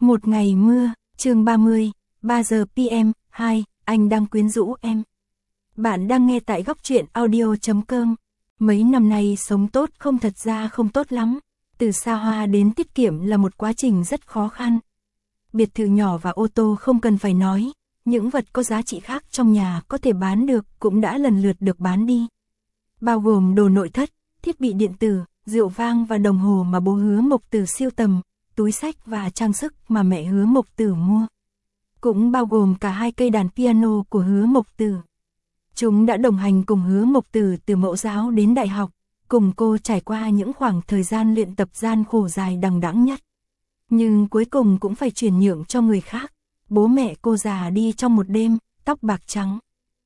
Một ngày mưa, chương 30, 3 giờ PM, 2, anh đang quyến rũ em. Bạn đang nghe tại góc truyện audio.com. Mấy năm nay sống tốt không, thật ra không tốt lắm. Từ xa hoa đến tiết kiệm là một quá trình rất khó khăn. Biệt thự nhỏ và ô tô không cần phải nói, những vật có giá trị khác trong nhà có thể bán được cũng đã lần lượt được bán đi. Bao gồm đồ nội thất, thiết bị điện tử, rượu vang và đồng hồ mà bố Hứa Mộc Tử sưu tầm, túi xách và trang sức mà mẹ Hứa Mộc Tử mua. Cũng bao gồm cả 2 cây đàn piano của Hứa Mộc Tử. Chúng đã đồng hành cùng Hứa Mộc Tử từ mẫu giáo đến đại học, cùng cô trải qua những khoảng thời gian luyện tập gian khổ dài đằng đẵng nhất. Nhưng cuối cùng cũng phải chuyển nhượng cho người khác. Bố mẹ cô già đi trong một đêm, tóc bạc trắng.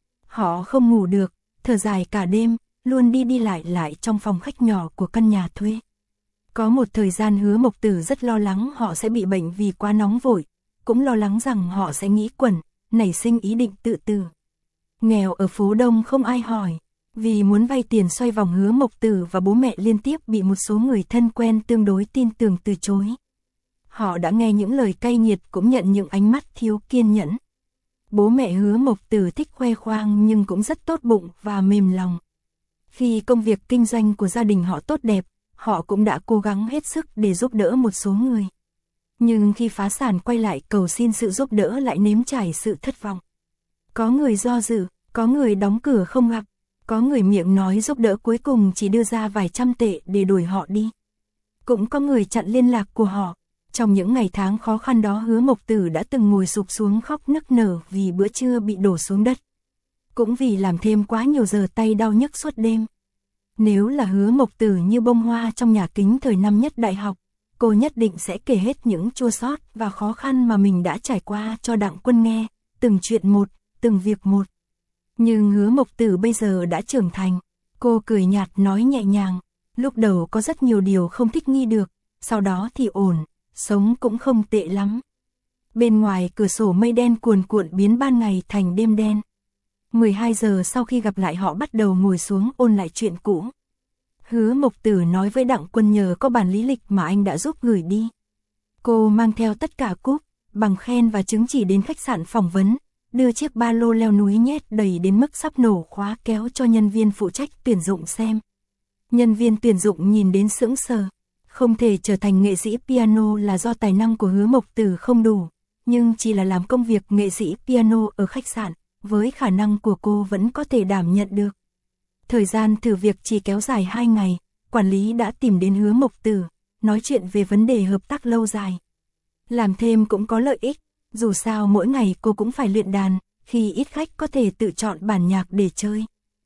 Họ không ngủ được, thở dài cả đêm, luôn đi đi lại trong phòng khách nhỏ của căn nhà thuê. Có một thời gian Hứa Mộc Tử rất lo lắng họ sẽ bị bệnh vì quá nóng vội, cũng lo lắng rằng họ sẽ nghĩ quẩn, nảy sinh ý định tự tử. Nghèo ở phố Đông không ai hỏi, vì muốn vay tiền xoay vòng Hứa Mộc Tử và bố mẹ liên tiếp bị một số người thân quen tương đối tin tưởng từ chối. Họ đã nghe những lời cay nghiệt cũng nhận những ánh mắt thiếu kiên nhẫn. Bố mẹ Hứa Mộc Tử thích khoe khoang nhưng cũng rất tốt bụng và mềm lòng. Khi công việc kinh doanh của gia đình họ tốt đẹp, họ cũng đã cố gắng hết sức để giúp đỡ một số người. Nhưng khi phá sản quay lại cầu xin sự giúp đỡ lại nếm trải sự thất vọng. Có người do dự, có người đóng cửa không gặp, có người miệng nói giúp đỡ cuối cùng chỉ đưa ra vài trăm tệ để đuổi họ đi. Cũng có người chặn liên lạc của họ. Trong những ngày tháng khó khăn đó Hứa Mộc Tử đã từng ngồi sụp xuống khóc nức nở vì bữa trưa bị đổ xuống đất. Cũng vì làm thêm quá nhiều giờ tay đau nhức suốt đêm. Nếu là Hứa Mộc Tử như bông hoa trong nhà kính thời năm nhất đại học, cô nhất định sẽ kể hết những chua xót và khó khăn mà mình đã trải qua cho Đặng Quân nghe, từng chuyện một, từng việc một. Nhưng Hứa Mộc Tử bây giờ đã trưởng thành, cô cười nhạt nói nhẹ nhàng, lúc đầu có rất nhiều điều không thích nghi được, sau đó thì ổn, sống cũng không tệ lắm. Bên ngoài cửa sổ mây đen cuồn cuộn biến ban ngày thành đêm đen. 12 giờ sau khi gặp lại họ bắt đầu ngồi xuống ôn lại chuyện cũ. Hứa Mộc Tử nói với Đặng Quân nhờ có bản lý lịch mà anh đã giúp gửi đi. Cô mang theo tất cả cúp, bằng khen và chứng chỉ đến khách sạn phỏng vấn, đưa chiếc ba lô leo núi nhét đầy đến mức sắp nổ khóa kéo cho nhân viên phụ trách tuyển dụng xem. Nhân viên tuyển dụng nhìn đến sững sờ. Không thể trở thành nghệ sĩ piano là do tài năng của Hứa Mộc Tử không đủ, nhưng chỉ là làm công việc nghệ sĩ piano ở khách sạn, với khả năng của cô vẫn có thể đảm nhận được. Thời gian thử việc chỉ kéo dài 2 ngày, quản lý đã tìm đến Hứa Mộc Tử, nói chuyện về vấn đề hợp tác lâu dài. Làm thêm cũng có lợi ích, dù sao mỗi ngày cô cũng phải luyện đàn, khi ít khách có thể tự chọn bản nhạc để chơi.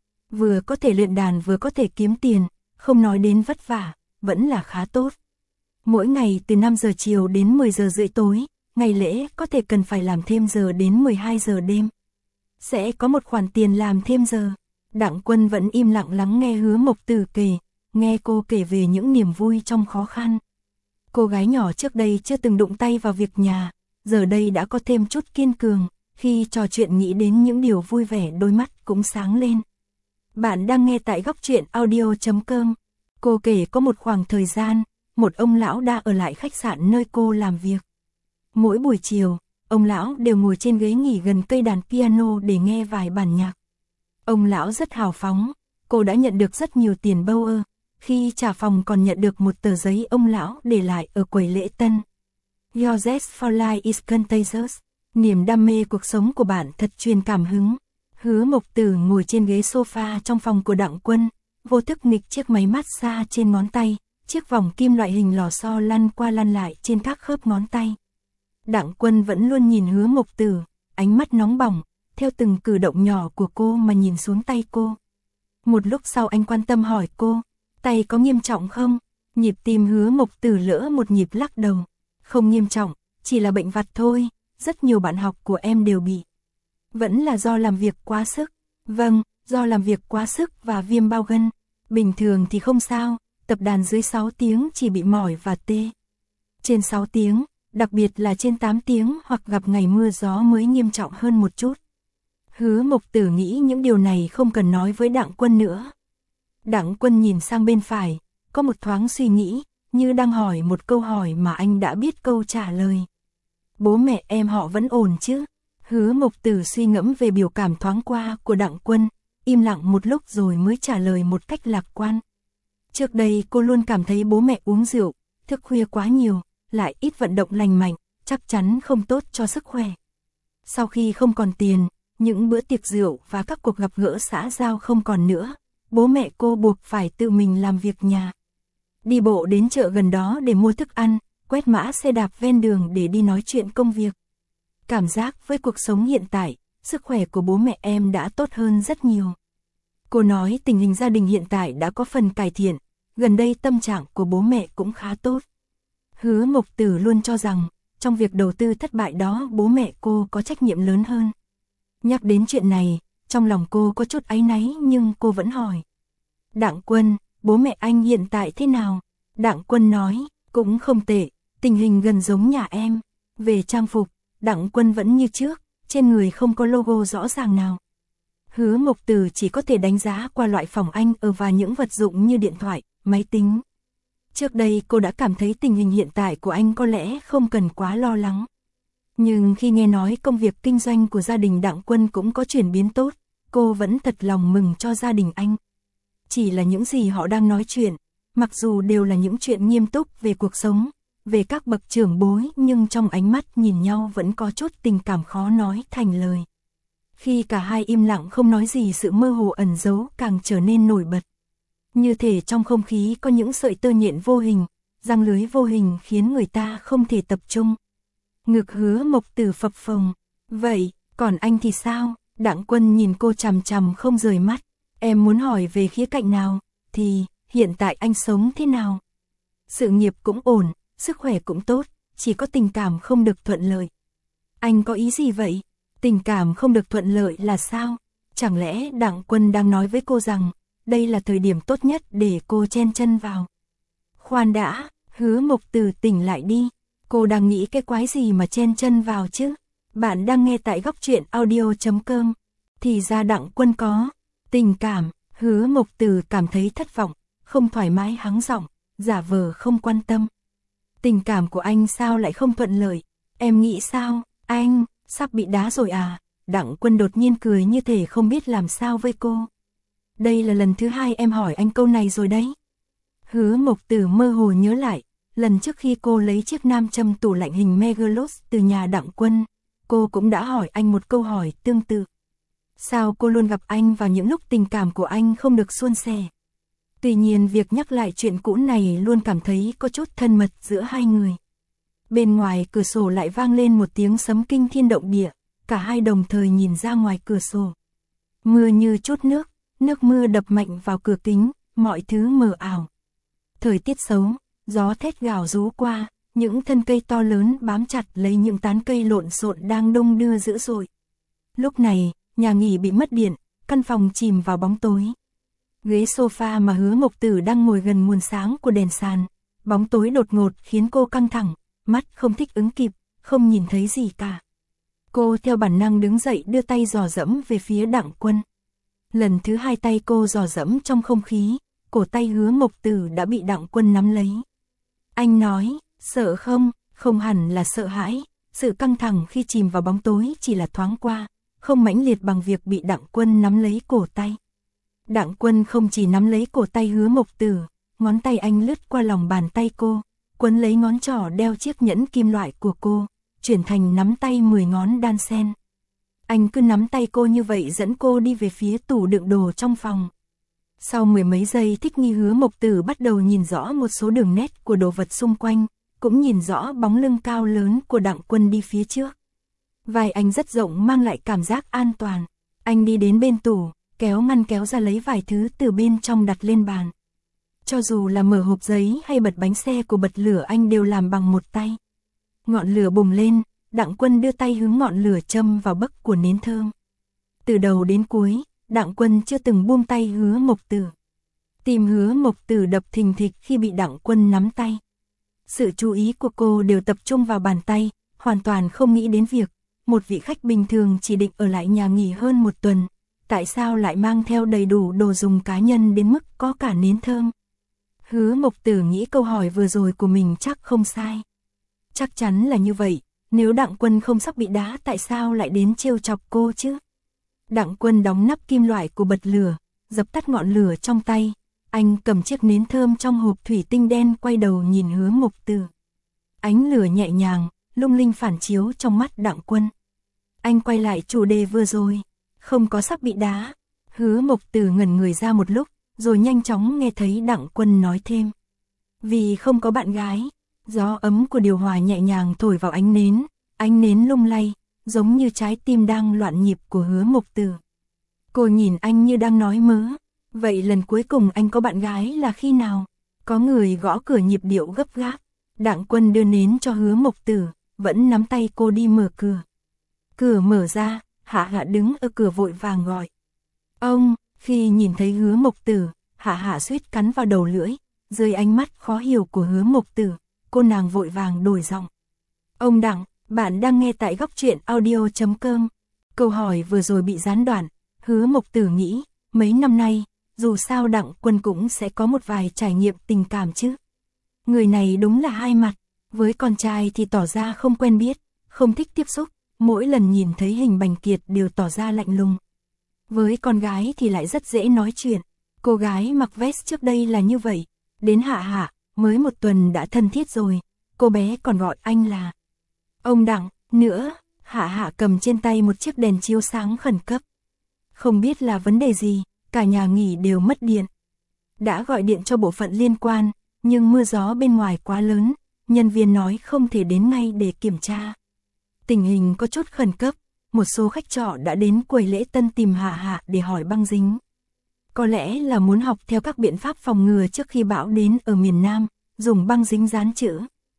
Vừa có thể luyện đàn vừa có thể kiếm tiền, không nói đến vất vả, vẫn là khá tốt. Mỗi ngày từ 5 giờ chiều đến 10 giờ rưỡi tối, ngày lễ có thể cần phải làm thêm giờ đến 12 giờ đêm. Sẽ có một khoản tiền làm thêm giờ. Đặng Quân vẫn im lặng lắng nghe Hứa Mộc Tử kể, nghe cô kể về những niềm vui trong khó khăn. Cô gái nhỏ trước đây chưa từng đụng tay vào việc nhà, giờ đây đã có thêm chút kiên cường, khi trò chuyện nghĩ đến những điều vui vẻ đôi mắt cũng sáng lên. Bạn đang nghe tại góc truyện audio.com. Cô kể có một khoảng thời gian, một ông lão đã ở lại khách sạn nơi cô làm việc. Mỗi buổi chiều, ông lão đều ngồi trên ghế nghỉ gần cây đàn piano để nghe vài bản nhạc. Ông lão rất hào phóng, cô đã nhận được rất nhiều tiền bâu ơ, khi trả phòng còn nhận được một tờ giấy ông lão để lại ở quầy lễ tân. Your zest for life is contagious. Niềm đam mê cuộc sống của bạn thật truyền cảm hứng. Hứa Mộc Tử ngồi trên ghế sofa trong phòng của Đặng Quân, vô thức nghịch chiếc máy massage trên ngón tay, chiếc vòng kim loại hình lò xo lăn qua lăn lại trên các khớp ngón tay. Đặng Quân vẫn luôn nhìn Hứa Mộc Tử, ánh mắt nóng bỏng, theo từng cử động nhỏ của cô mà nhìn xuống tay cô. Một lúc sau anh quan tâm hỏi cô, tay có nghiêm trọng không? Nhịp tim Hứa Mộc Tử lỡ một nhịp lắc đầu. Không nghiêm trọng, chỉ là bệnh vặt thôi, rất nhiều bạn học của em đều bị. Vẫn là do làm việc quá sức. Vâng, do làm việc quá sức và viêm bao gân. Bình thường thì không sao, tập đàn dưới 6 tiếng chỉ bị mỏi và tê. Trên 6 tiếng, đặc biệt là trên 8 tiếng hoặc gặp ngày mưa gió mới nghiêm trọng hơn một chút. Hứa Mộc Tử nghĩ những điều này không cần nói với Đặng Quân nữa. Đặng Quân nhìn sang bên phải, có một thoáng suy nghĩ, như đang hỏi một câu hỏi mà anh đã biết câu trả lời. bố mẹ em họ vẫn ổn chứ? Hứa Mộc Tử suy ngẫm về biểu cảm thoáng qua của Đặng Quân, im lặng một lúc rồi mới trả lời một cách lạc quan. Trước đây cô luôn cảm thấy bố mẹ uống rượu, thức khuya quá nhiều, lại ít vận động lành mạnh, chắc chắn không tốt cho sức khỏe. Sau khi không còn tiền, những bữa tiệc rượu và các cuộc gặp gỡ xã giao không còn nữa, bố mẹ cô buộc phải tự mình làm việc nhà. Đi bộ đến chợ gần đó để mua thức ăn, quét mã xe đạp ven đường để đi nói chuyện công việc. Cảm giác với cuộc sống hiện tại, sức khỏe của bố mẹ em đã tốt hơn rất nhiều. Cô nói tình hình gia đình hiện tại đã có phần cải thiện, gần đây tâm trạng của bố mẹ cũng khá tốt. Hứa Mộc Tử luôn cho rằng, trong việc đầu tư thất bại đó bố mẹ cô có trách nhiệm lớn hơn. Nhắc đến chuyện này, trong lòng cô có chút áy náy nhưng cô vẫn hỏi. Đặng Quân, bố mẹ anh hiện tại thế nào? Đặng Quân nói, cũng không tệ, tình hình gần giống nhà em. Về trang phục, Đặng Quân vẫn như trước, trên người không có logo rõ ràng nào. Hứa Mộc Tử chỉ có thể đánh giá qua loại phòng anh ở và những vật dụng như điện thoại, máy tính. Trước đây cô đã cảm thấy tình hình hiện tại của anh có lẽ không cần quá lo lắng. Nhưng khi nghe nói công việc kinh doanh của gia đình Đặng Quân cũng có chuyển biến tốt, cô vẫn thật lòng mừng cho gia đình anh. Chỉ là những gì họ đang nói chuyện, mặc dù đều là những chuyện nghiêm túc về cuộc sống, về các bậc trưởng bối nhưng trong ánh mắt nhìn nhau vẫn có chút tình cảm khó nói thành lời. Khi cả hai im lặng không nói gì sự mơ hồ ẩn giấu càng trở nên nổi bật. Như thể trong không khí có những sợi tơ nhện vô hình, răng lưới vô hình khiến người ta không thể tập trung. Ngực Hứa Mộc Tử phập phồng. Vậy, còn anh thì sao? Đặng Quân nhìn cô chằm chằm không rời mắt. Em muốn hỏi về khía cạnh nào? Thì, hiện tại anh sống thế nào? Sự nghiệp cũng ổn, sức khỏe cũng tốt, chỉ có tình cảm không được thuận lợi. Anh có ý gì vậy? Tình cảm không được thuận lợi là sao? Chẳng lẽ Đặng Quân đang nói với cô rằng, đây là thời điểm tốt nhất để cô chen chân vào? Khoan đã, Hứa Mộc Tử tỉnh lại đi. Cô đang nghĩ cái quái gì mà chen chân vào chứ? Bạn đang nghe tại góc truyện audio.com. Thì ra Đặng Quân có tình cảm. Hứa Mộc Tử cảm thấy thất vọng, không thoải mái hắng giọng, giả vờ không quan tâm. Tình cảm của anh sao lại không thuận lợi? Em nghĩ sao? Anh sắp bị đá rồi à? Đặng Quân đột nhiên cười như thể không biết làm sao với cô. Đây là lần thứ hai em hỏi anh câu này rồi đấy. Hứa Mộc Tử mơ hồ nhớ lại, lần trước khi cô lấy chiếc nam châm tủ lạnh hình Megalox từ nhà Đặng Quân, cô cũng đã hỏi anh một câu hỏi tương tự. Sao cô luôn gặp anh vào những lúc tình cảm của anh không được suôn sẻ? Tuy nhiên việc nhắc lại chuyện cũ này luôn cảm thấy có chút thân mật giữa hai người. Bên ngoài cửa sổ lại vang lên một tiếng sấm kinh thiên động địa, cả hai đồng thời nhìn ra ngoài cửa sổ. Mưa như chút nước, nước mưa đập mạnh vào cửa kính, mọi thứ mờ ảo. Thời tiết xấu, gió thét gào rú qua, những thân cây to lớn bám chặt lấy những tán cây lộn xộn đang đung đưa dữ dội. Lúc này, nhà nghỉ bị mất điện, căn phòng chìm vào bóng tối. Ghế sofa mà Hứa Mộc Tử đang ngồi gần nguồn sáng của đèn sàn, bóng tối đột ngột khiến cô căng thẳng, mắt không thích ứng kịp, không nhìn thấy gì cả. Cô theo bản năng đứng dậy đưa tay dò dẫm về phía Đặng Quân. Lần thứ hai tay cô dò dẫm trong không khí, cổ tay Hứa Mộc Tử đã bị Đặng Quân nắm lấy. Anh nói, sợ không? Không hẳn là sợ hãi, sự căng thẳng khi chìm vào bóng tối chỉ là thoáng qua, không mãnh liệt bằng việc bị Đặng Quân nắm lấy cổ tay. Đặng Quân không chỉ nắm lấy cổ tay Hứa Mộc Tử, ngón tay anh lướt qua lòng bàn tay cô, quấn lấy ngón trỏ đeo chiếc nhẫn kim loại của cô, chuyển thành nắm tay 10 ngón đan xen. Anh cứ nắm tay cô như vậy dẫn cô đi về phía tủ đựng đồ trong phòng. Sau mười mấy giây thích nghi, Hứa Mộc Tử bắt đầu nhìn rõ một số đường nét của đồ vật xung quanh, cũng nhìn rõ bóng lưng cao lớn của Đặng Quân đi phía trước. Vai anh rất rộng mang lại cảm giác an toàn. Anh đi đến bên tủ, kéo ngăn kéo ra lấy vài thứ từ bên trong đặt lên bàn. Cho dù là mở hộp giấy hay bật bánh xe của bật lửa anh đều làm bằng một tay. Ngọn lửa bùng lên, Đặng Quân đưa tay hướng ngọn lửa châm vào bấc của nến thơm. Từ đầu đến cuối, Đặng Quân chưa từng buông tay Hứa Mộc Tử. Tim Hứa Mộc Tử đập thình thịch khi bị Đặng Quân nắm tay. Sự chú ý của cô đều tập trung vào bàn tay, hoàn toàn không nghĩ đến việc một vị khách bình thường chỉ định ở lại nhà nghỉ hơn một tuần, tại sao lại mang theo đầy đủ đồ dùng cá nhân đến mức có cả nến thơm. Hứa Mộc Tử nghĩ câu hỏi vừa rồi của mình chắc không sai. Chắc chắn là như vậy, Nếu Đặng Quân không sắp bị đá tại sao lại đến trêu chọc cô chứ? Đặng Quân đóng nắp kim loại của bật lửa, dập tắt ngọn lửa trong tay. Anh cầm chiếc nến thơm trong hộp thủy tinh đen quay đầu nhìn Hứa Mộc Tử. Ánh lửa nhẹ nhàng, lung linh phản chiếu trong mắt Đặng Quân. Anh quay lại chủ đề vừa rồi, không có sắp bị đá. Hứa Mộc Tử ngẩn người ra một lúc, rồi nhanh chóng nghe thấy Đặng Quân nói thêm. Vì không có bạn gái, gió ấm của điều hòa nhẹ nhàng thổi vào ánh nến lung lay, giống như trái tim đang loạn nhịp của Hứa Mộc Tử. Cô nhìn anh như đang nói mớ, vậy lần cuối cùng anh có bạn gái là khi nào? Có người gõ cửa nhịp điệu gấp gáp. Đặng Quân đưa nến cho Hứa Mộc Tử, vẫn nắm tay cô đi mở cửa. Cửa mở ra, Hạ Hạ đứng ở cửa vội vàng gọi. Ông, khi nhìn thấy Hứa Mộc Tử, Hạ Hạ suýt cắn vào đầu lưỡi, dưới ánh mắt khó hiểu của Hứa Mộc Tử, cô nàng vội vàng đổi giọng. Ông Đặng, bạn đang nghe tại Góc Truyện Audio.com. Câu hỏi vừa rồi bị gián đoạn, Hứa Mộc Tử nghĩ, mấy năm nay, dù sao Đặng Quân cũng sẽ có một vài trải nghiệm tình cảm chứ. Người này đúng là hai mặt, với con trai thì tỏ ra không quen biết, không thích tiếp xúc, mỗi lần nhìn thấy hình Bành Kiệt đều tỏ ra lạnh lùng. Với con gái thì lại rất dễ nói chuyện, cô gái mặc vest trước đây là như vậy, đến Hạ Hạ, mới một tuần đã thân thiết rồi, cô bé còn gọi anh là ông Đặng, nữa, Hạ Hạ cầm trên tay một chiếc đèn chiếu sáng khẩn cấp. Không biết là vấn đề gì, cả nhà nghỉ đều mất điện. Đã gọi điện cho bộ phận liên quan, nhưng mưa gió bên ngoài quá lớn, nhân viên nói không thể đến ngay để kiểm tra. Tình hình có chút khẩn cấp, một số khách trọ đã đến quầy lễ tân tìm Hạ Hạ để hỏi băng dính. Có lẽ là muốn học theo các biện pháp phòng ngừa trước khi bão đến ở miền Nam, dùng băng dính dán chữ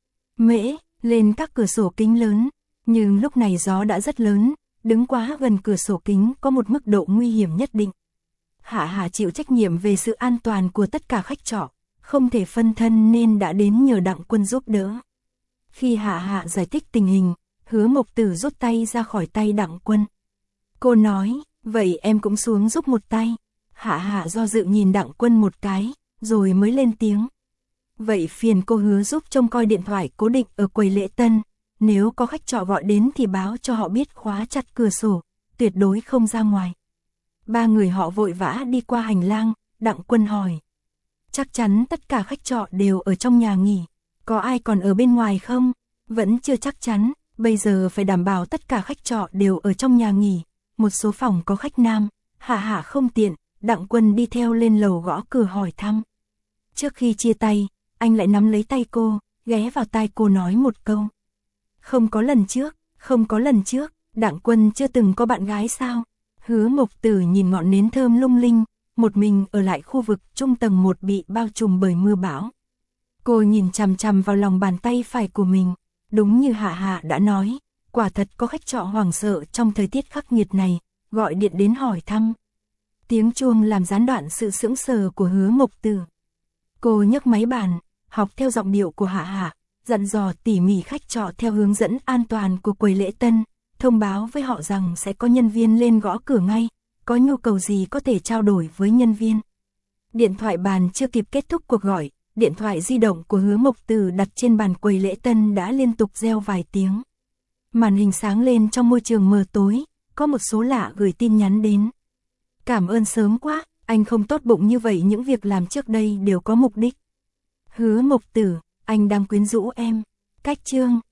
Mễ lên các cửa sổ kính lớn, nhưng lúc này gió đã rất lớn, đứng quá gần cửa sổ kính có một mức độ nguy hiểm nhất định. Hạ Hạ chịu trách nhiệm về sự an toàn của tất cả khách trọ, không thể phân thân nên đã đến nhờ Đặng Quân giúp đỡ. Khi Hạ Hạ giải thích tình hình, Hứa Mộc Tử rút tay ra khỏi tay Đặng Quân. Cô nói, vậy em cũng xuống giúp một tay. Hạ Hạ do dự nhìn Đặng Quân một cái, rồi mới lên tiếng. Vậy phiền cô Hứa giúp trông coi điện thoại cố định ở quầy lễ tân, nếu có khách trọ gọi đến thì báo cho họ biết khóa chặt cửa sổ, tuyệt đối không ra ngoài. Ba người họ vội vã đi qua hành lang, Đặng Quân hỏi. Chắc chắn tất cả khách trọ đều ở trong nhà nghỉ, có ai còn ở bên ngoài không? Vẫn chưa chắc chắn, bây giờ phải đảm bảo tất cả khách trọ đều ở trong nhà nghỉ, một số phòng có khách nam, Hạ Hạ không tiện, Đặng Quân đi theo lên lầu gõ cửa hỏi thăm. Trước khi chia tay, anh lại nắm lấy tay cô, ghé vào tai cô nói một câu. Không có lần trước, Đặng Quân chưa từng có bạn gái sao? Hứa Mộc Tử nhìn ngọn nến thơm lung linh, một mình ở lại khu vực trung tầng 1 bị bao trùm bởi mưa bão. Cô nhìn chằm chằm vào lòng bàn tay phải của mình, đúng như Hạ Hạ đã nói, quả thật có khách trọ hoảng sợ trong thời tiết khắc nghiệt này, gọi điện đến hỏi thăm. Tiếng chuông làm gián đoạn sự sững sờ của Hứa Mộc Tử. Cô nhấc máy bàn, học theo giọng điệu của Hạ Hạ, dặn dò tỉ mỉ khách trọ theo hướng dẫn an toàn của quầy lễ tân, thông báo với họ rằng sẽ có nhân viên lên gõ cửa ngay, có nhu cầu gì có thể trao đổi với nhân viên. Điện thoại bàn chưa kịp kết thúc cuộc gọi, điện thoại di động của Hứa Mộc Tử đặt trên bàn quầy lễ tân đã liên tục reo vài tiếng. Màn hình sáng lên trong môi trường mờ tối, có một số lạ gửi tin nhắn đến. Cảm ơn sớm quá, anh không tốt bụng như vậy, những việc làm trước đây đều có mục đích. Hứa Mộc Tử, anh đang quyến rũ em. Cách chương